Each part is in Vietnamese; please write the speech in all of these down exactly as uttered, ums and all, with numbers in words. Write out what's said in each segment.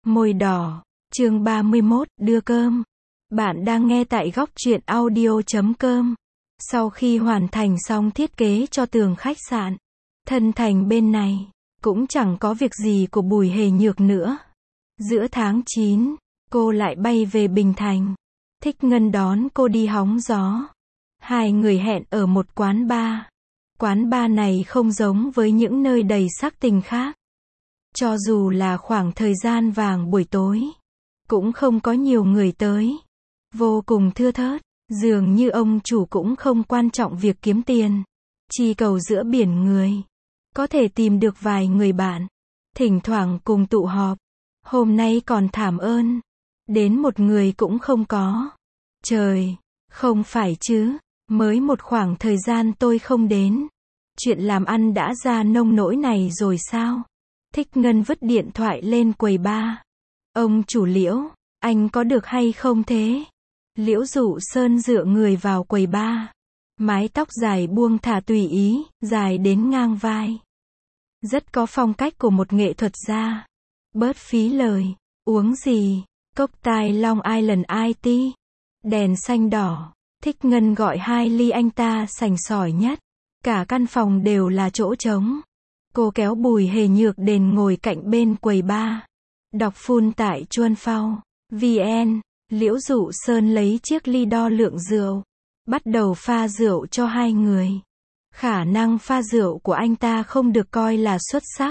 Môi đỏ, chương ba mươi mốt, đưa cơm. Bạn đang nghe tại góc truyện audio chấm com. Sau khi hoàn thành xong thiết kế cho tường khách sạn, Thân Thành bên này cũng chẳng có việc gì của Bùi Hề Nhược nữa. Giữa tháng chín, cô lại bay về Bình Thành. Thích Ngân đón cô đi hóng gió. Hai người hẹn ở một quán bar. Quán bar này không giống với những nơi đầy sắc tình khác. Cho dù là khoảng thời gian vàng buổi tối, cũng không có nhiều người tới. Vô cùng thưa thớt, dường như ông chủ cũng không quan trọng việc kiếm tiền. Chi cầu giữa biển người, có thể tìm được vài người bạn, thỉnh thoảng cùng tụ họp. Hôm nay còn thảm ơn, đến một người cũng không có. Trời, không phải chứ, mới một khoảng thời gian tôi không đến. Chuyện làm ăn đã ra nông nỗi này rồi sao? Thích Ngân vứt điện thoại lên quầy bar. Ông chủ Liễu, anh có được hay không thế? Liễu Dụ Sơn dựa người vào quầy bar. Mái tóc dài buông thả tùy ý, dài đến ngang vai. Rất có phong cách của một nghệ thuật gia. Bớt phí lời, uống gì? Cocktail Long Island i tê. Đèn xanh đỏ. Thích Ngân gọi hai ly, anh ta sành sỏi nhất. Cả căn phòng đều là chỗ trống. Cô kéo Bùi Hề Nhược đến ngồi cạnh bên quầy bar. Đọc phun tại Chuan Phao, vn. Liễu Dụ Sơn lấy chiếc ly đo lượng rượu. Bắt đầu pha rượu cho hai người. Khả năng pha rượu của anh ta không được coi là xuất sắc.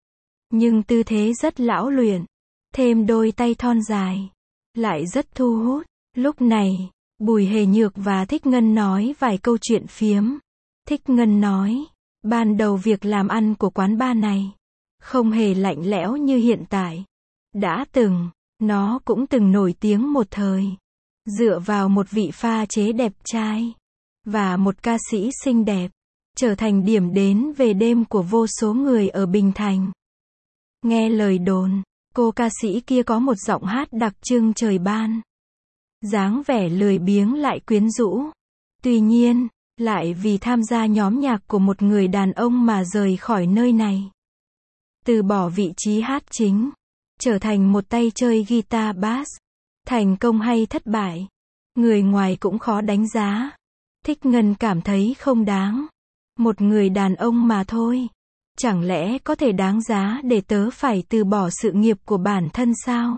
Nhưng tư thế rất lão luyện. Thêm đôi tay thon dài. Lại rất thu hút. Lúc này, Bùi Hề Nhược và Thích Ngân nói vài câu chuyện phiếm. Thích Ngân nói, ban đầu việc làm ăn của quán bar này không hề lạnh lẽo như hiện tại. Đã từng, nó cũng từng nổi tiếng một thời. Dựa vào một vị pha chế đẹp trai và một ca sĩ xinh đẹp, trở thành điểm đến về đêm của vô số người ở Bình Thành. Nghe lời đồn, cô ca sĩ kia có một giọng hát đặc trưng trời ban. Dáng vẻ lười biếng lại quyến rũ. Tuy nhiên, lại vì tham gia nhóm nhạc của một người đàn ông mà rời khỏi nơi này. Từ bỏ vị trí hát chính, trở thành một tay chơi guitar bass. Thành công hay thất bại, người ngoài cũng khó đánh giá. Thích Ngân cảm thấy không đáng. Một người đàn ông mà thôi. Chẳng lẽ có thể đáng giá để tớ phải từ bỏ sự nghiệp của bản thân sao?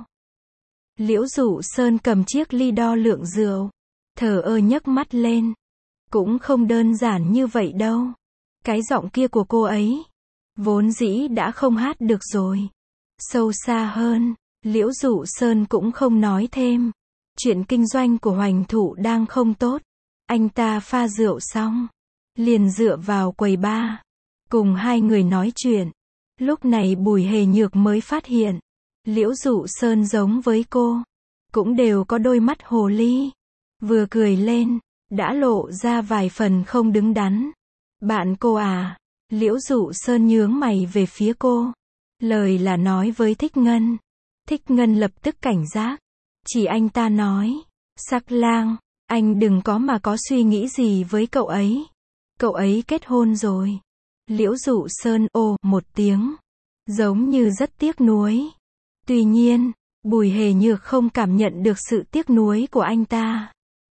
Liễu Dụ Sơn cầm chiếc ly đo lượng rượu, thờ ơ nhấc mắt lên. Cũng không đơn giản như vậy đâu. Cái giọng kia của cô ấy, vốn dĩ đã không hát được rồi. Sâu xa hơn, Liễu Dụ Sơn cũng không nói thêm. Chuyện kinh doanh của Hoành Thụ đang không tốt. Anh ta pha rượu xong, liền dựa vào quầy bar, cùng hai người nói chuyện. Lúc này Bùi Hề Nhược mới phát hiện, Liễu Dụ Sơn giống với cô, cũng đều có đôi mắt hồ ly. Vừa cười lên, đã lộ ra vài phần không đứng đắn. Bạn cô à? Liễu Dụ Sơn nhướng mày về phía cô. Lời là nói với Thích Ngân. Thích Ngân lập tức cảnh giác. Chỉ anh ta nói, Sắc Lang, anh đừng có mà có suy nghĩ gì với cậu ấy. Cậu ấy kết hôn rồi. Liễu Dụ Sơn ồ một tiếng, giống như rất tiếc nuối. Tuy nhiên, Bùi Hề Nhược không cảm nhận được sự tiếc nuối của anh ta.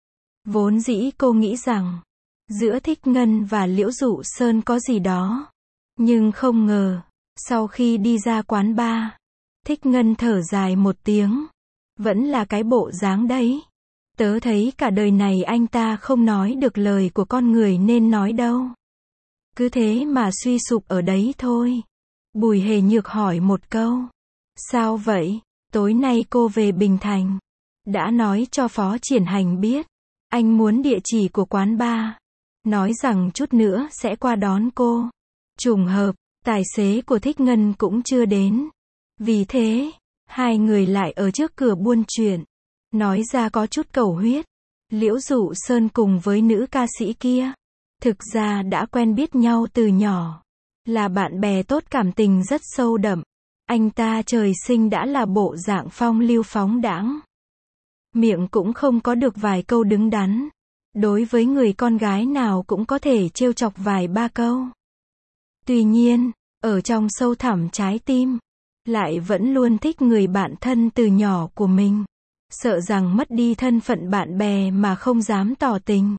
Vốn dĩ cô nghĩ rằng, giữa Thích Ngân và Liễu Dụ Sơn có gì đó. Nhưng không ngờ, sau khi đi ra quán bar, Thích Ngân thở dài một tiếng. Vẫn là cái bộ dáng đấy. Tớ thấy cả đời này anh ta không nói được lời của con người nên nói đâu. Cứ thế mà suy sụp ở đấy thôi. Bùi Hề Nhược hỏi một câu. Sao vậy? Tối nay cô về Bình Thành. Đã nói cho Phó Triển Hành biết. Anh muốn địa chỉ của quán bar. Nói rằng chút nữa sẽ qua đón cô. Trùng hợp, tài xế của Thích Ngân cũng chưa đến. Vì thế, hai người lại ở trước cửa buôn chuyện. Nói ra có chút cầu huyết. Liễu Dụ Sơn cùng với nữ ca sĩ kia, thực ra đã quen biết nhau từ nhỏ. Là bạn bè tốt, cảm tình rất sâu đậm. Anh ta trời sinh đã là bộ dạng phong lưu phóng đãng. Miệng cũng không có được vài câu đứng đắn. Đối với người con gái nào cũng có thể trêu chọc vài ba câu. Tuy nhiên, ở trong sâu thẳm trái tim, lại vẫn luôn thích người bạn thân từ nhỏ của mình. Sợ rằng mất đi thân phận bạn bè mà không dám tỏ tình.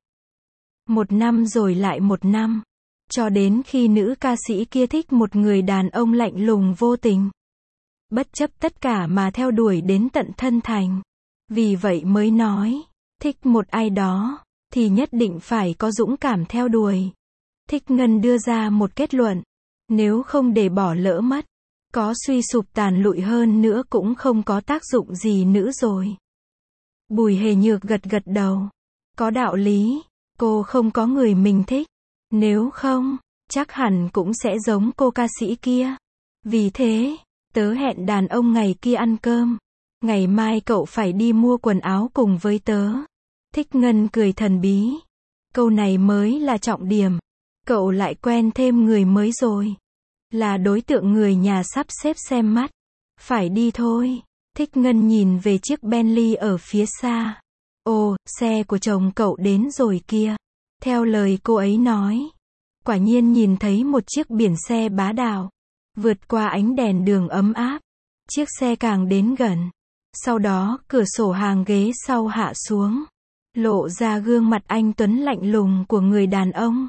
Một năm rồi lại một năm. Cho đến khi nữ ca sĩ kia thích một người đàn ông lạnh lùng vô tình. Bất chấp tất cả mà theo đuổi đến tận thân thành. Vì vậy mới nói, thích một ai đó, thì nhất định phải có dũng cảm theo đuổi. Thích Ngân đưa ra một kết luận. Nếu không để bỏ lỡ mất, có suy sụp tàn lụi hơn nữa cũng không có tác dụng gì nữa rồi. Bùi Hề Nhược gật gật đầu. Có đạo lý, cô không có người mình thích. Nếu không, chắc hẳn cũng sẽ giống cô ca sĩ kia. Vì thế, tớ hẹn đàn ông ngày kia ăn cơm. Ngày mai cậu phải đi mua quần áo cùng với tớ. Thích Ngân cười thần bí. Câu này mới là trọng điểm. Cậu lại quen thêm người mới rồi. Là đối tượng người nhà sắp xếp xem mắt. Phải đi thôi. Thích Ngân nhìn về chiếc Bentley ở phía xa. Ồ, xe của chồng cậu đến rồi kia. Theo lời cô ấy nói. Quả nhiên nhìn thấy một chiếc biển xe bá đạo. Vượt qua ánh đèn đường ấm áp. Chiếc xe càng đến gần. Sau đó, cửa sổ hàng ghế sau hạ xuống. Lộ ra gương mặt anh tuấn lạnh lùng của người đàn ông.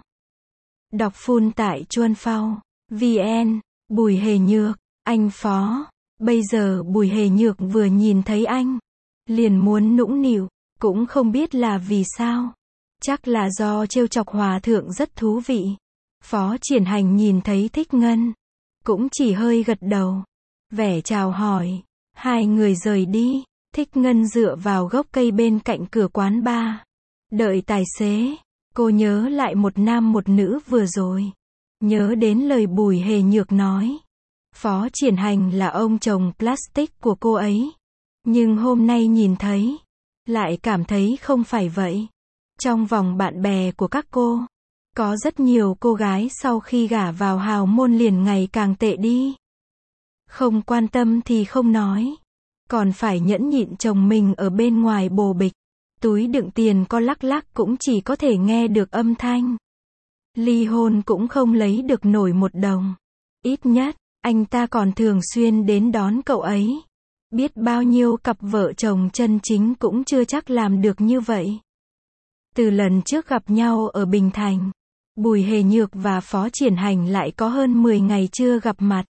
Đọc full tại chuan phao vn. Bùi Hề Nhược, anh Phó. Bây giờ Bùi Hề Nhược vừa nhìn thấy anh, liền muốn nũng nịu, cũng không biết là vì sao. Chắc là do trêu chọc hòa thượng rất thú vị. Phó Triển Hành nhìn thấy Thích Ngân, cũng chỉ hơi gật đầu, vẻ chào hỏi. Hai người rời đi. Thích Ngân dựa vào gốc cây bên cạnh cửa quán bar, đợi tài xế. Cô nhớ lại một nam một nữ vừa rồi. Nhớ đến lời Bùi Hề Nhược nói. Phó Triển Hành là ông chồng plastic của cô ấy. Nhưng hôm nay nhìn thấy, lại cảm thấy không phải vậy. Trong vòng bạn bè của các cô, có rất nhiều cô gái sau khi gả vào hào môn liền ngày càng tệ đi. Không quan tâm thì không nói. Còn phải nhẫn nhịn chồng mình ở bên ngoài bồ bịch. Túi đựng tiền có lắc lắc cũng chỉ có thể nghe được âm thanh. Ly hôn cũng không lấy được nổi một đồng. Ít nhất, anh ta còn thường xuyên đến đón cậu ấy. Biết bao nhiêu cặp vợ chồng chân chính cũng chưa chắc làm được như vậy. Từ lần trước gặp nhau ở Bình Thành, Bùi Hề Nhược và Phó Triển Hành lại có hơn mười ngày chưa gặp mặt.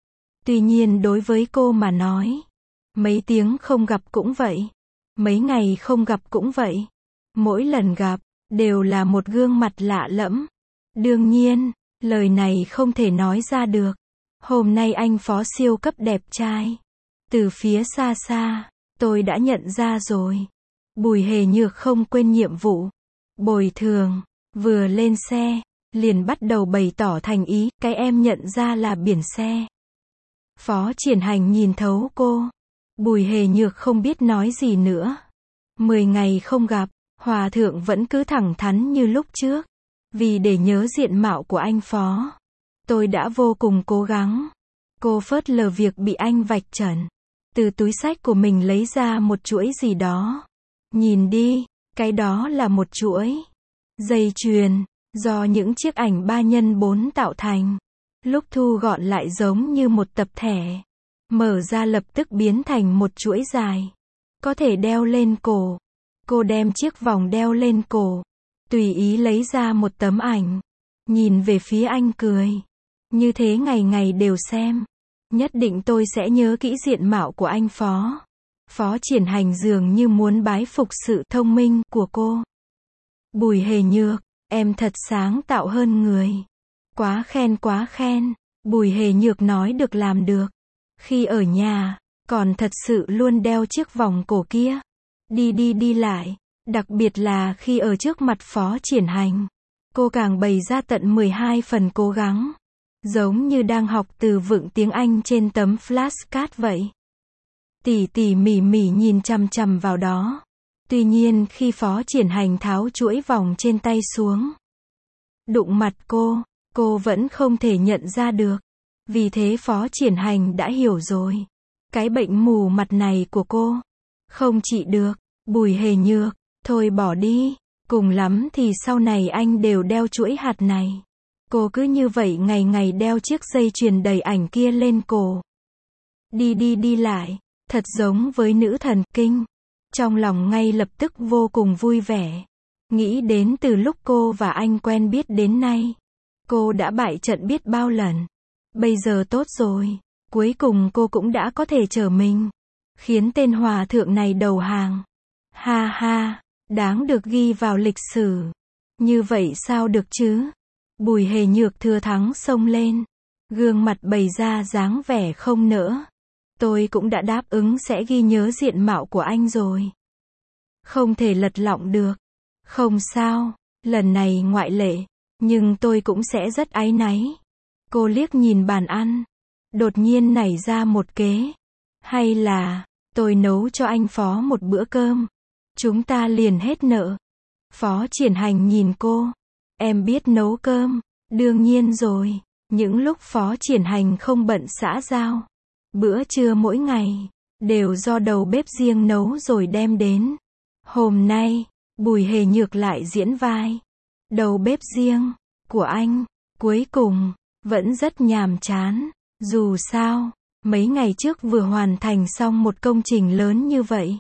Tuy nhiên đối với cô mà nói, mấy tiếng không gặp cũng vậy. Mấy ngày không gặp cũng vậy. Mỗi lần gặp, đều là một gương mặt lạ lẫm. Đương nhiên, lời này không thể nói ra được. Hôm nay anh Phó siêu cấp đẹp trai. Từ phía xa xa, tôi đã nhận ra rồi. Bùi Hề Nhược không quên nhiệm vụ. Bồi thường, vừa lên xe, liền bắt đầu bày tỏ thành ý, cái em nhận ra là biển xe. Phó Triển Hành nhìn thấu cô. Bùi Hề Nhược không biết nói gì nữa. Mười ngày không gặp, Hòa thượng vẫn cứ thẳng thắn như lúc trước. Vì để nhớ diện mạo của anh Phó, tôi đã vô cùng cố gắng. Cô phớt lờ việc bị anh vạch trần. Từ túi xách của mình lấy ra một chuỗi gì đó. Nhìn đi, cái đó là một chuỗi dây chuyền, do những chiếc ảnh ba nhân bốn tạo thành. Lúc thu gọn lại giống như một tập thẻ. Mở ra lập tức biến thành một chuỗi dài. Có thể đeo lên cổ. Cô đem chiếc vòng đeo lên cổ. Tùy ý lấy ra một tấm ảnh. Nhìn về phía anh cười. Như thế ngày ngày đều xem. Nhất định tôi sẽ nhớ kỹ diện mạo của anh Phó. Phó Triển Hành dường như muốn bái phục sự thông minh của cô. Bùi Hề Nhược, em thật sáng tạo hơn người. Quá khen quá khen. Bùi Hề Nhược nói được làm được. Khi ở nhà, còn thật sự luôn đeo chiếc vòng cổ kia. Đi đi đi lại. Đặc biệt là khi ở trước mặt Phó Triển Hành. Cô càng bày ra tận mười hai phần cố gắng. Giống như đang học từ vựng tiếng Anh trên tấm flashcard vậy. Tỉ tỉ mỉ mỉ nhìn chằm chằm vào đó. Tuy nhiên khi Phó Triển Hành tháo chuỗi vòng trên tay xuống, đụng mặt cô, cô vẫn không thể nhận ra được. Vì thế Phó Triển Hành đã hiểu rồi. Cái bệnh mù mặt này của cô không trị được. Bùi Hề Nhược, thôi bỏ đi. Cùng lắm thì sau này anh đều đeo chuỗi hạt này. Cô cứ như vậy ngày ngày đeo chiếc dây chuyền đầy ảnh kia lên cổ. đi đi đi lại, thật giống với nữ thần kinh. Trong lòng ngay lập tức vô cùng vui vẻ. Nghĩ đến từ lúc cô và anh quen biết đến nay, cô đã bại trận biết bao lần. Bây giờ tốt rồi, cuối cùng cô cũng đã có thể trở mình, khiến tên hòa thượng này đầu hàng. Ha ha, đáng được ghi vào lịch sử. Như vậy sao được chứ? Bùi Hề Nhược thừa thắng xông lên, gương mặt bày ra dáng vẻ không nỡ. Tôi cũng đã đáp ứng sẽ ghi nhớ diện mạo của anh rồi. Không thể lật lọng được. Không sao, lần này ngoại lệ, nhưng tôi cũng sẽ rất áy náy. Cô liếc nhìn bàn ăn, đột nhiên nảy ra một kế. Hay là, tôi nấu cho anh Phó một bữa cơm, chúng ta liền hết nợ. Phó Triển Hành nhìn cô, em biết nấu cơm, đương nhiên rồi, những lúc Phó Triển Hành không bận xã giao. Bữa trưa mỗi ngày, đều do đầu bếp riêng nấu rồi đem đến. Hôm nay, Bùi Hề Nhược lại diễn vai đầu bếp riêng của anh, cuối cùng vẫn rất nhàm chán. Dù sao, mấy ngày trước vừa hoàn thành xong một công trình lớn như vậy.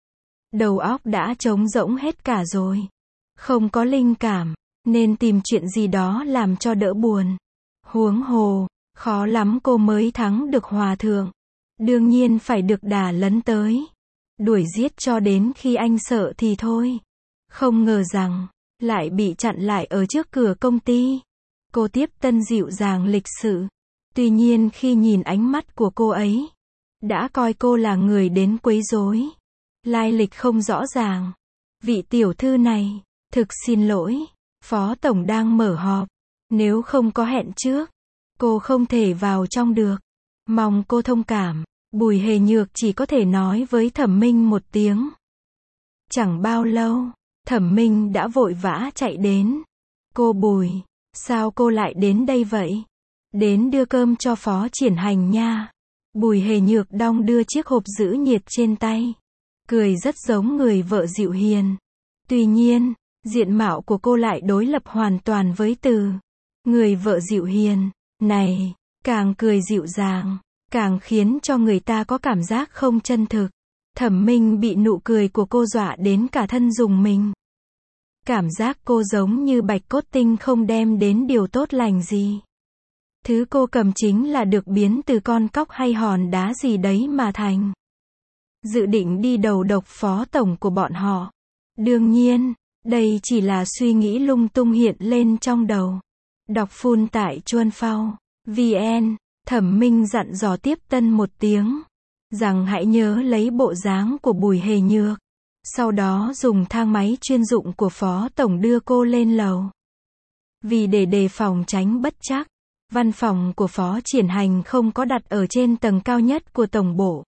Đầu óc đã trống rỗng hết cả rồi. Không có linh cảm, nên tìm chuyện gì đó làm cho đỡ buồn. Huống hồ, khó lắm cô mới thắng được hòa thượng. Đương nhiên phải được đả lấn tới. Đuổi giết cho đến khi anh sợ thì thôi. Không ngờ rằng, lại bị chặn lại ở trước cửa công ty. Cô tiếp tân dịu dàng lịch sự. Tuy nhiên khi nhìn ánh mắt của cô ấy, đã coi cô là người đến quấy rối. Lai lịch không rõ ràng. Vị tiểu thư này, thực xin lỗi, Phó Tổng đang mở họp. Nếu không có hẹn trước, cô không thể vào trong được. Mong cô thông cảm. Bùi Hề Nhược chỉ có thể nói với Thẩm Minh một tiếng. Chẳng bao lâu, Thẩm Minh đã vội vã chạy đến. Cô Bùi, sao cô lại đến đây vậy? Đến đưa cơm cho Phó Triển Hành nha. Bùi Hề Nhược đong đưa chiếc hộp giữ nhiệt trên tay. Cười rất giống người vợ dịu hiền. Tuy nhiên, diện mạo của cô lại đối lập hoàn toàn với từ người vợ dịu hiền này. Càng cười dịu dàng, càng khiến cho người ta có cảm giác không chân thực. Thẩm Minh bị nụ cười của cô dọa đến cả thân rùng mình. Cảm giác cô giống như bạch cốt tinh không đem đến điều tốt lành gì. Thứ cô cầm chính là được biến từ con cóc hay hòn đá gì đấy mà thành. Dự định đi đầu độc Phó Tổng của bọn họ. Đương nhiên, đây chỉ là suy nghĩ lung tung hiện lên trong đầu. Đọc phun tại Chuan Phao vn. Thẩm Minh dặn dò tiếp tân một tiếng, rằng hãy nhớ lấy bộ dáng của Bùi Hề Nhược. Sau đó dùng thang máy chuyên dụng của Phó Tổng đưa cô lên lầu. Vì để đề phòng tránh bất trắc, văn phòng của Phó Triển Hành không có đặt ở trên tầng cao nhất của tổng bộ.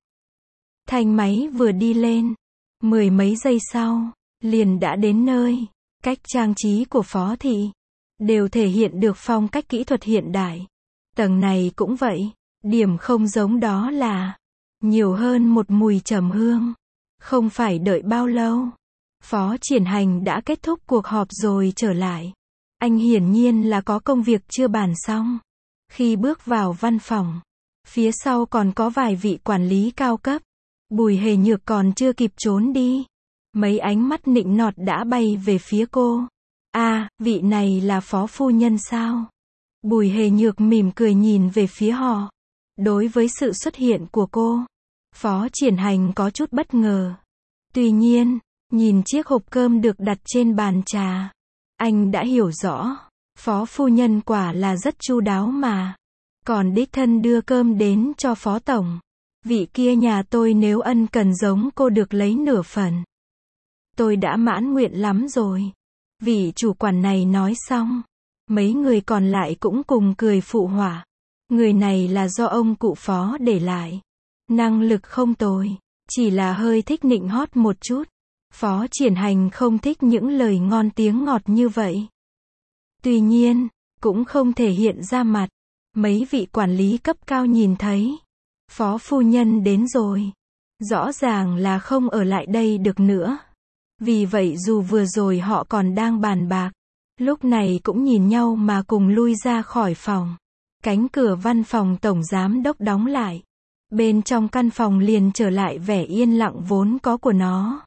Thang máy vừa đi lên, mười mấy giây sau, liền đã đến nơi. Cách trang trí của Phó Thị đều thể hiện được phong cách kỹ thuật hiện đại. Tầng này cũng vậy, điểm không giống đó là nhiều hơn một mùi trầm hương. Không phải đợi bao lâu, Phó Triển Hành đã kết thúc cuộc họp rồi trở lại. Anh hiển nhiên là có công việc chưa bàn xong. Khi bước vào văn phòng, phía sau còn có vài vị quản lý cao cấp. Bùi Hề Nhược còn chưa kịp trốn đi, mấy ánh mắt nịnh nọt đã bay về phía cô. À, vị này là Phó Phu Nhân sao? Bùi Hề Nhược mỉm cười nhìn về phía họ. Đối với sự xuất hiện của cô, Phó Triển Hành có chút bất ngờ. Tuy nhiên, nhìn chiếc hộp cơm được đặt trên bàn trà, anh đã hiểu rõ, Phó Phu Nhân quả là rất chu đáo mà. Còn đích thân đưa cơm đến cho Phó Tổng. Vị kia nhà tôi nếu ân cần giống cô được lấy nửa phần. Tôi đã mãn nguyện lắm rồi. Vị chủ quản này nói xong, mấy người còn lại cũng cùng cười phụ họa. Người này là do ông cụ Phó để lại. Năng lực không tồi, chỉ là hơi thích nịnh hót một chút. Phó Triển Hành không thích những lời ngon tiếng ngọt như vậy. Tuy nhiên, cũng không thể hiện ra mặt. Mấy vị quản lý cấp cao nhìn thấy Phó Phu Nhân đến rồi, rõ ràng là không ở lại đây được nữa. Vì vậy dù vừa rồi họ còn đang bàn bạc, lúc này cũng nhìn nhau mà cùng lui ra khỏi phòng. Cánh cửa văn phòng tổng giám đốc đóng lại. bên trong căn phòng liền trở lại vẻ yên lặng vốn có của nó.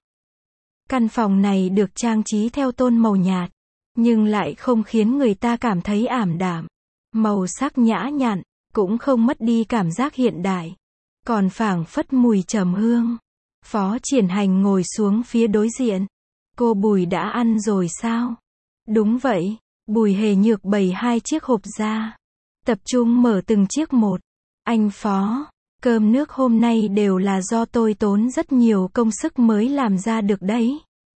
Căn phòng này được trang trí theo tông màu nhạt, nhưng lại không khiến người ta cảm thấy ảm đạm. Màu sắc nhã nhặn, cũng không mất đi cảm giác hiện đại, còn phảng phất mùi trầm hương. Phó Triển Hành ngồi xuống phía đối diện. Cô Bùi đã ăn rồi sao? Đúng vậy. Bùi Hề Nhược bày hai chiếc hộp ra, tập trung mở từng chiếc một. Anh Phó, cơm nước hôm nay đều là do tôi tốn rất nhiều công sức mới làm ra được đấy.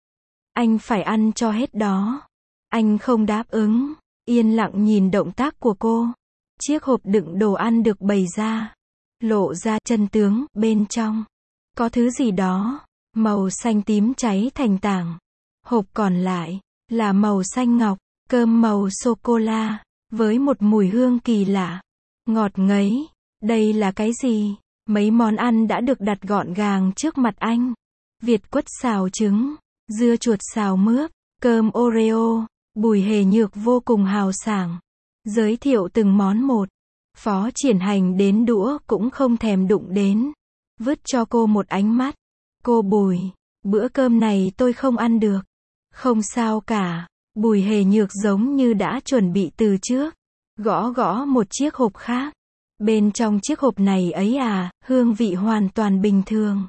Anh phải ăn cho hết đó. Anh không đáp ứng, yên lặng nhìn động tác của cô. Chiếc hộp đựng đồ ăn được bày ra, lộ ra chân tướng, bên trong có thứ gì đó, màu xanh tím cháy thành tảng. Hộp còn lại là màu xanh ngọc, cơm màu sô-cô-la, với một mùi hương kỳ lạ, ngọt ngấy. Đây là cái gì? Mấy món ăn đã được đặt gọn gàng trước mặt anh. Việt quất xào trứng, dưa chuột xào mướp, cơm Oreo. Bùi Hề Nhược vô cùng hào sảng, giới thiệu từng món một. Phó Triển Hành đến đũa cũng không thèm đụng đến, vứt cho cô một ánh mắt. Cô Bùi, bữa cơm này tôi không ăn được. Không sao cả. Bùi Hề Nhược giống như đã chuẩn bị từ trước, gõ gõ một chiếc hộp khác. Bên trong chiếc hộp này ấy à, hương vị hoàn toàn bình thường.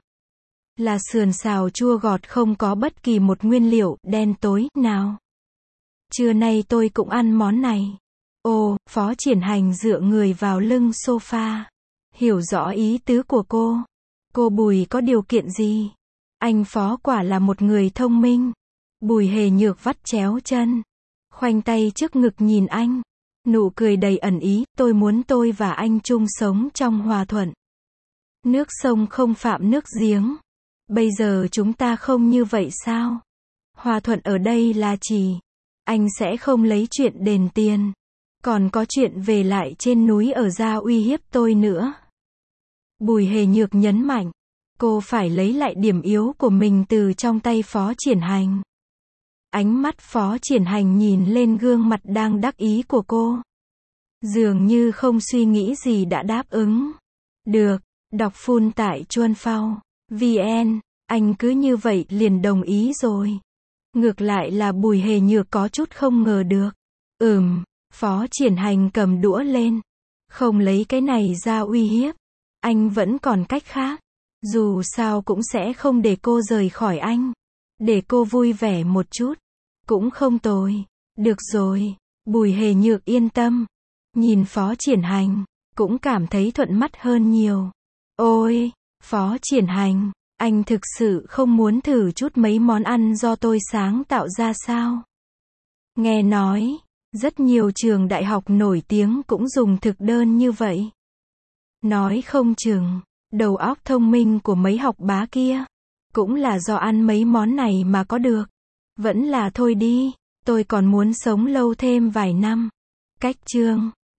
Là sườn xào chua ngọt không có bất kỳ một nguyên liệu đen tối nào. Trưa nay tôi cũng ăn món này. Ồ, Phó Triển Hành dựa người vào lưng sofa, hiểu rõ ý tứ của cô. Cô Bùi có điều kiện gì? Anh Phó quả là một người thông minh. Bùi Hề Nhược vắt chéo chân, khoanh tay trước ngực nhìn anh, nụ cười đầy ẩn ý. Tôi muốn tôi và anh chung sống trong hòa thuận. Nước sông không phạm nước giếng. Bây giờ chúng ta không như vậy sao? Hòa thuận ở đây là chỉ anh sẽ không lấy chuyện đền tiền, còn có chuyện về lại trên núi ở ra uy hiếp tôi nữa. Bùi Hề Nhược nhấn mạnh, cô phải lấy lại điểm yếu của mình từ trong tay Phó Triển Hành. Ánh mắt Phó Triển Hành nhìn lên gương mặt đang đắc ý của cô, dường như không suy nghĩ gì đã đáp ứng. Được, đọc full tại chuan phao chấm vn, anh cứ như vậy liền đồng ý rồi. Ngược lại là Bùi Hề Nhược có chút không ngờ được. Ừm, Phó Triển Hành cầm đũa lên. Không lấy cái này ra uy hiếp. Anh vẫn còn cách khác. Dù sao cũng sẽ không để cô rời khỏi anh. Để cô vui vẻ một chút. Cũng không tồi. Được rồi. Bùi Hề Nhược yên tâm. Nhìn Phó Triển Hành, cũng cảm thấy thuận mắt hơn nhiều. Ôi, Phó Triển Hành, anh thực sự không muốn thử chút mấy món ăn do tôi sáng tạo ra sao? Nghe nói, rất nhiều trường đại học nổi tiếng cũng dùng thực đơn như vậy. Nói không chừng, đầu óc thông minh của mấy học bá kia, cũng là do ăn mấy món này mà có được. Vẫn là thôi đi, tôi còn muốn sống lâu thêm vài năm. Cách chương